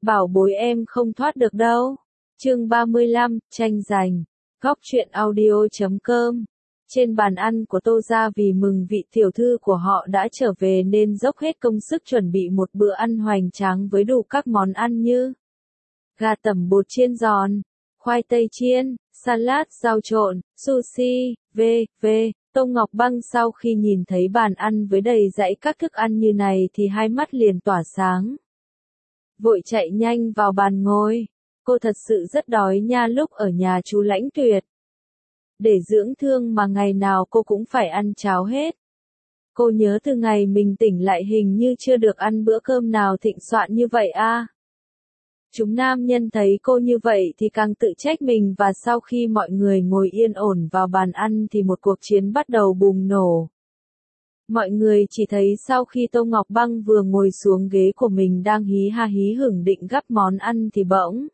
Bảo bối em không thoát được đâu. Chương 35, tranh giành. Góc truyện audio.com. Trên bàn ăn của Tô gia vì mừng vị tiểu thư của họ đã trở về nên dốc hết công sức chuẩn bị một bữa ăn hoành tráng với đủ các món ăn như gà tẩm bột chiên giòn, khoai tây chiên, salad, rau trộn, sushi, v.v. Tô Ngọc Băng sau khi nhìn thấy bàn ăn với đầy dãy các thức ăn như này thì hai mắt liền tỏa sáng. Vội chạy nhanh vào bàn ngồi. Cô thật sự rất đói nha, lúc ở nhà chú Lãnh Tuyệt. Để dưỡng thương mà ngày nào cô cũng phải ăn cháo hết. Cô nhớ từ ngày mình tỉnh lại hình như chưa được ăn bữa cơm nào thịnh soạn như vậy a. Chúng nam nhân thấy cô như vậy thì càng tự trách mình, và sau khi mọi người ngồi yên ổn vào bàn ăn thì một cuộc chiến bắt đầu bùng nổ. Mọi người chỉ thấy sau khi Tô Ngọc Băng vừa ngồi xuống ghế của mình đang hí ha hí hửng định gắp món ăn thì bỗng.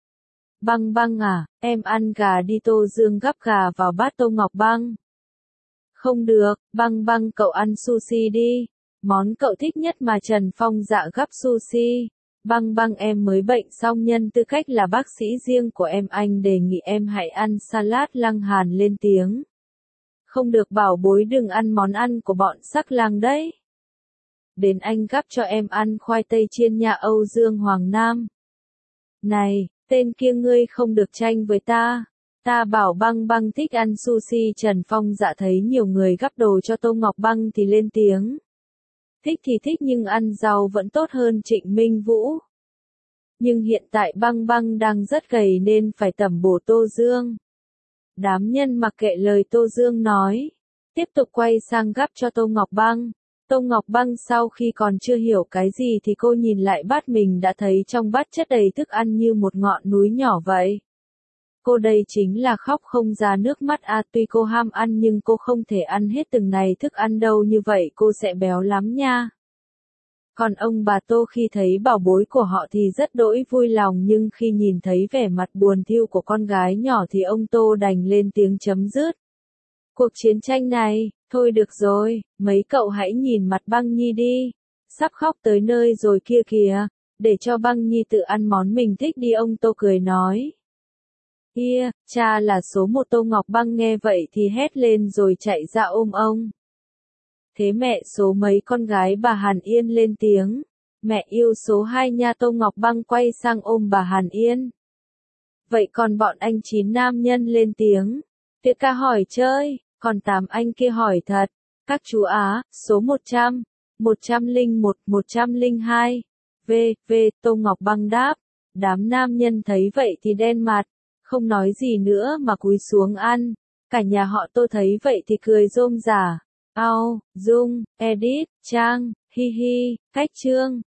Băng Băng à, em ăn gà đi. Tô Dương gắp gà vào bát Tô Ngọc Băng. Không được, Băng Băng cậu ăn sushi đi. Món cậu thích nhất mà. Trần Phong dạ gắp sushi. Băng Băng em mới bệnh xong, nhân tư cách là bác sĩ riêng của em, anh đề nghị em hãy ăn salad. Lăng Hàn lên tiếng. Không được bảo bối, đừng ăn món ăn của bọn Sắc Lang đấy. Đến anh gắp cho em ăn khoai tây chiên nhà. Âu Dương Hoàng Nam. Này, tên kia ngươi không được tranh với ta. Ta bảo Băng Băng thích ăn sushi. Trần Phong dạ thấy nhiều người gắp đồ cho Tô Ngọc Băng thì lên tiếng. Thích thì thích nhưng ăn rau vẫn tốt hơn. Trịnh Minh Vũ. Nhưng hiện tại Băng Băng đang rất gầy nên phải tẩm bổ Tô Dương. Đám nhân mặc kệ lời Tô Dương nói. Tiếp tục quay sang gắp cho Tô Ngọc Băng. Tô Ngọc Băng sau khi còn chưa hiểu cái gì thì cô nhìn lại bát mình đã thấy trong bát chất đầy thức ăn như một ngọn núi nhỏ vậy. Cô đây chính là khóc không ra nước mắt a. Tuy cô ham ăn nhưng cô không thể ăn hết từng này thức ăn đâu, như vậy cô sẽ béo lắm nha. Còn ông bà Tô khi thấy bảo bối của họ thì rất đỗi vui lòng, nhưng khi nhìn thấy vẻ mặt buồn thiu của con gái nhỏ thì ông Tô đành lên tiếng chấm dứt cuộc chiến tranh này. Thôi được rồi, mấy cậu hãy nhìn mặt Băng Nhi đi. Sắp khóc tới nơi rồi kia kìa. Để cho Băng Nhi tự ăn món mình thích đi, ông Tô cười nói. Kia, cha là số một. Tô Ngọc Băng nghe vậy thì hét lên rồi chạy ra ôm ông. Thế mẹ số mấy? Con gái bà Hàn Yên lên tiếng. Mẹ yêu số 2 nha. Tô Ngọc Băng quay sang ôm bà Hàn Yên. Vậy còn bọn anh 9 nam nhân lên tiếng. Tiệc ca hỏi chơi, còn 8 anh kia hỏi thật. Các chú Á, số 100, 101, 102. V. Tô Ngọc Băng đáp. Đám nam nhân thấy vậy thì đen mặt, không nói gì nữa mà cúi xuống ăn. Cả nhà họ Tô thấy vậy thì cười rôm rả. Ao, Dung, Edit, Trang, Hi Hi, Cách Trương.